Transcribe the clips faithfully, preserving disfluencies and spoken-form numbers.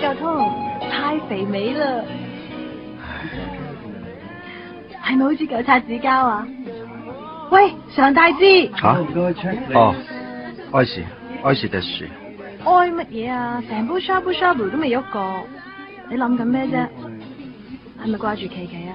夠通，太肥美啦。係咪好似嚿擦紙膠啊？喂，常大志。 吓、啊？哦，愛是愛是的樹。 愛乜嘢啊？成杯 shabu shabu 都未喐過，你諗緊咩啫？係咪掛住琪琪啊？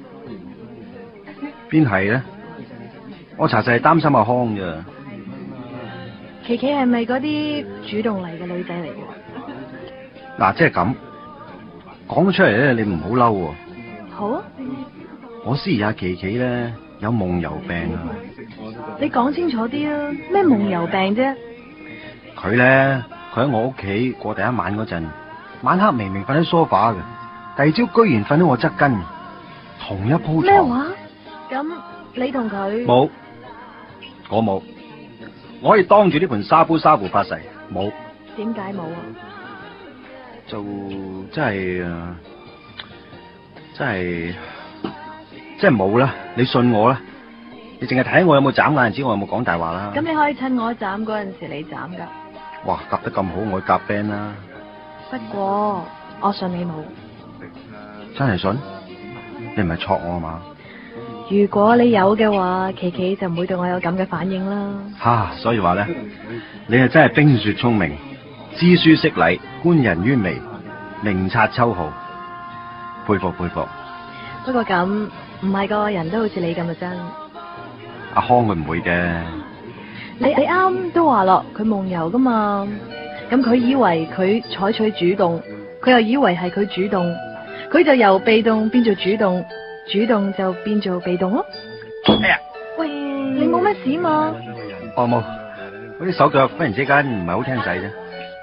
邊係咧？我查實係擔心阿康咋。 琪琪係咪嗰啲主動嚟嘅女仔嚟嘅？ 嗱，即係咁講咗出嚟咧，你唔好嬲喎。 好啊。 我思疑阿琪琪咧有夢遊病啊！ 你講清楚啲啊！咩夢遊病啫？ 佢咧，佢喺我屋企過第一晚嗰陣，晚黑明明瞓喺梳化嘅，第二朝居然瞓喺我側跟，同一鋪床。 咩話？咁你同佢？ 冇，我冇，我可以當住呢盤沙煲沙壺發誓，冇。 點解冇啊？ 就真係誒，真係。即係冇啦，你信我啦，你淨係睇我有冇眨眼，知我有冇講大話啦。 咁你可以趁我斬嗰陣時你斬噶。 哇，夾得咁好，我去夾 band 啦。 不過我信你冇。 真係信？你唔係戳我啊嘛？ 如果你有嘅話，琪琪就唔會對我有咁嘅反應啦。 吓、啊，所以話咧，你係真係冰雪聰明，知書識禮，觀人於微，明察秋毫，佩服佩服。 不過咁。唔係個個人都好似你咁嘅真。 阿康佢唔會嘅。 你你啱都話咯，佢夢遊噶嘛。咁佢以為佢採取主動，佢又以為係佢主動，佢就由被動變做主動，主動就變做被動咯。 哎呀， 喂，你冇乜事嘛？ 哦冇，嗰啲手腳忽然之間唔係好聽使啫。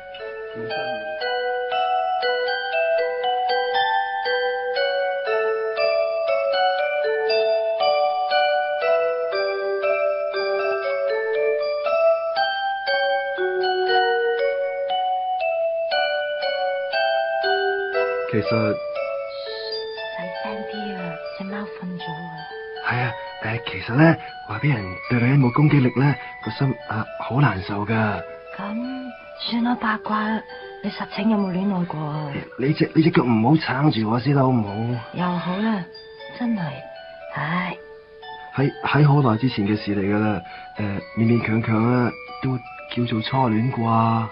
其實細聲啲啊，隻貓瞓咗啊。 係啊，誒，其實咧話俾人對女人冇攻擊力咧，個心啊好難受噶。 咁算啦，八卦，你實情有冇戀愛過啊？ 你隻你隻腳唔好撐住我先啦，好唔好？ 又好啦，真係，唉。 喺喺好耐之前嘅事嚟噶啦，誒、呃，勉勉強強啊，都叫做初戀啩。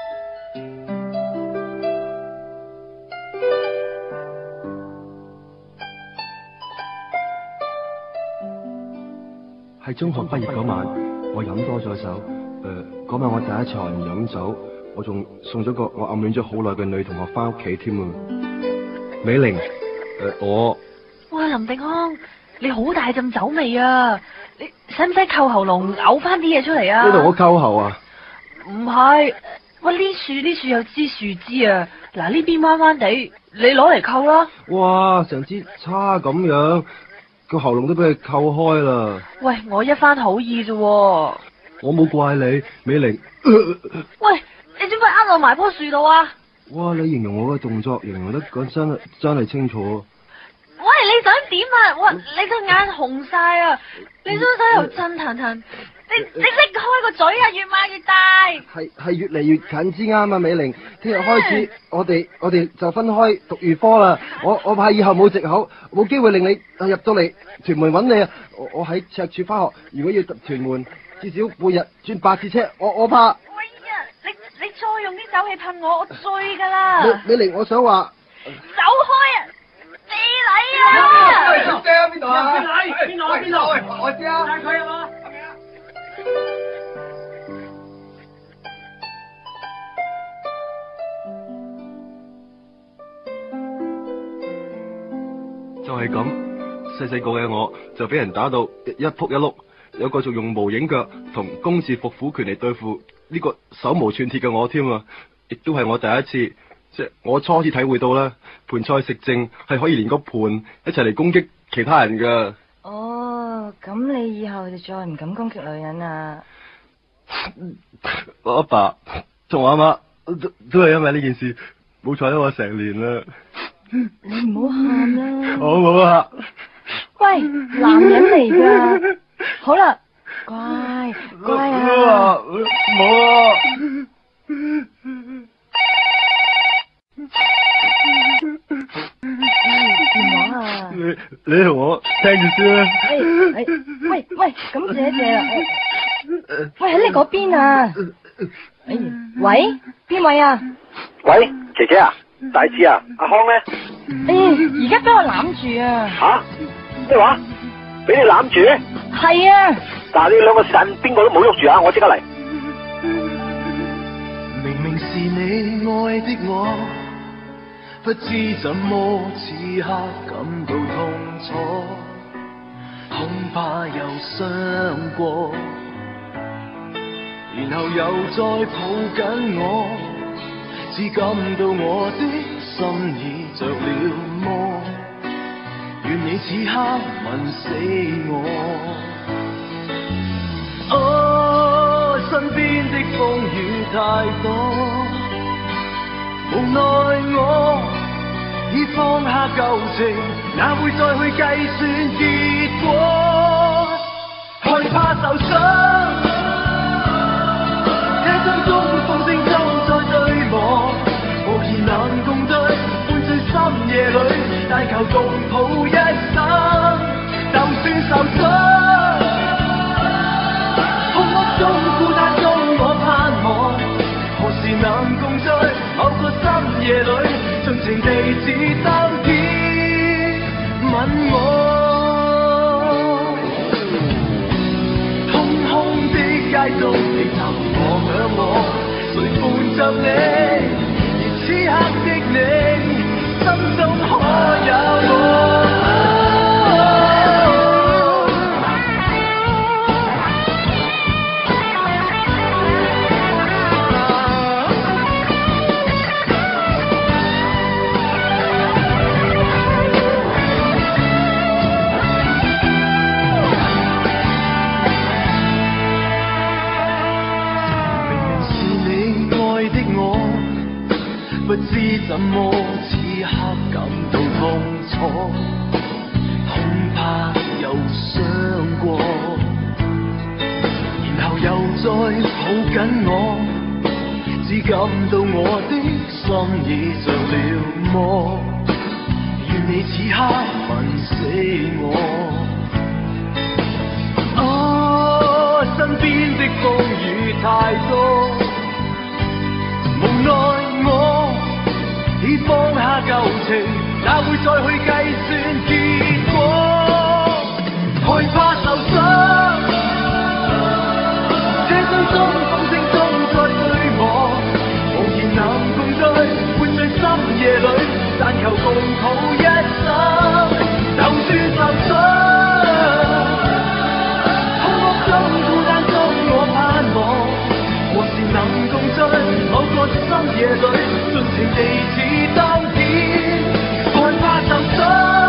喺中學畢業嗰晚，我飲多咗酒。誒、呃，嗰晚我第一場飲酒，我仲送咗個我暗戀咗好耐嘅女同學翻屋企添啊。美玲，誒、呃，我。 哇，林定康，你好大陣酒味啊！你使唔使扣喉嚨嘔翻啲嘢出嚟啊？ 呢度我扣喉啊？ 唔係，喂，呢樹呢樹有支樹枝啊！嗱，呢邊彎彎地，你攞嚟扣啦。 哇，成支叉咁樣。個喉嚨都俾佢扣開啦！ 喂，我一番好意啫。我冇怪你，美玲。 喂，你做咩呃我埋棵樹度啊？ 哇，你形容我嘅動作，形容得講真真係清楚。 喂，你想點啊？哇，你對眼紅晒啊！你雙手又震騰騰，你你識開個嘴啊？越擘越大。 係係越嚟越近之啱啊，美玲。聽日開始，我哋我哋就分開讀預科啦。我我怕以後冇藉口，冇機會令你入到嚟屯門揾你啊！我我喺赤柱返學，如果要屯門，至少每日轉八次車。我我怕。 喂呀，你你再用啲酒氣噴我，我醉噶啦！ 美美玲，我想話。 走開啊！地禮啊！ 小姐邊度啊？邊度？邊度？邊度？我知啊。帶佢啊嘛。 就係咁，細細個嘅我就俾人打到一一仆一碌，有個仲用無影腳同公事伏虎拳嚟對付呢個手無寸鐵嘅我添啊！亦都係我第一次，即係我初次體會到啦，盤菜食剩係可以連個盤一齊嚟攻擊其他人噶。 哦，咁你以後就再唔敢攻擊女人啦。 我阿爸同我阿媽都都係因為呢件事冇睬咗我成年啦。 你唔好喊啦。 我冇啊。 喂，男人嚟噶。好啦，乖乖啊。 冇啊。 你你同我聽住先啦。 哎哎，喂喂，咁謝謝啊。喂，喺你嗰邊啊。哎呀，喂，邊位啊？ 喂，姐姐啊，大志啊，阿康咧？ 哎呀，而家俾我攬住啊！ 吓？咩話？俾你攬住？ 係啊！ 嗱，你兩個陣邊個都冇喐住啊！我即刻嚟。 明明是你愛的我，不知怎麼此刻感到痛楚，恐怕又傷過，然後又再抱緊我，只感到我的心已着了魔，願你此刻吻死我。哦，身邊的風雨太多，無奈我已放下舊情，哪會再去計算結果？害怕受傷，車廂中風聲中再對磨，無言能共對，伴醉深夜裏，但求共抱一生，就算受傷。中孤單中我盼望，何時能共聚？某個深夜裏，盡情地似當天吻我。空空的街中，你尋我響我，誰伴着你？而此刻的你，心中可有我？不知怎麼此刻感到痛楚，恐怕又傷過，然後又再抱緊我，只感到我的心已着了魔，願你此刻吻死我。哦，身邊的風雨太多，無奈我已放下舊情，哪會再去計算結果？害怕受傷，車廂中風聲中再對磨，無言能共對，伴醉深夜裏，但求共抱一生，就算受傷。空屋中孤單中我盼望，何時能共聚？某個深夜裏，盡情地似當天，害怕受傷。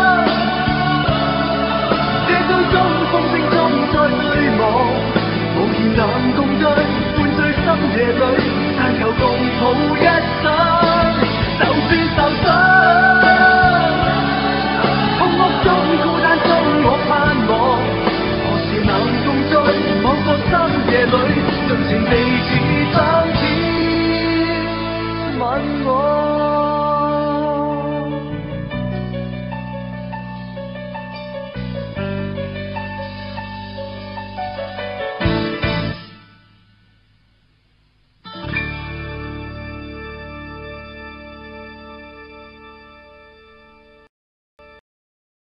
這當中風聲中再對望，無言能共對，伴醉深夜裏，但求共抱一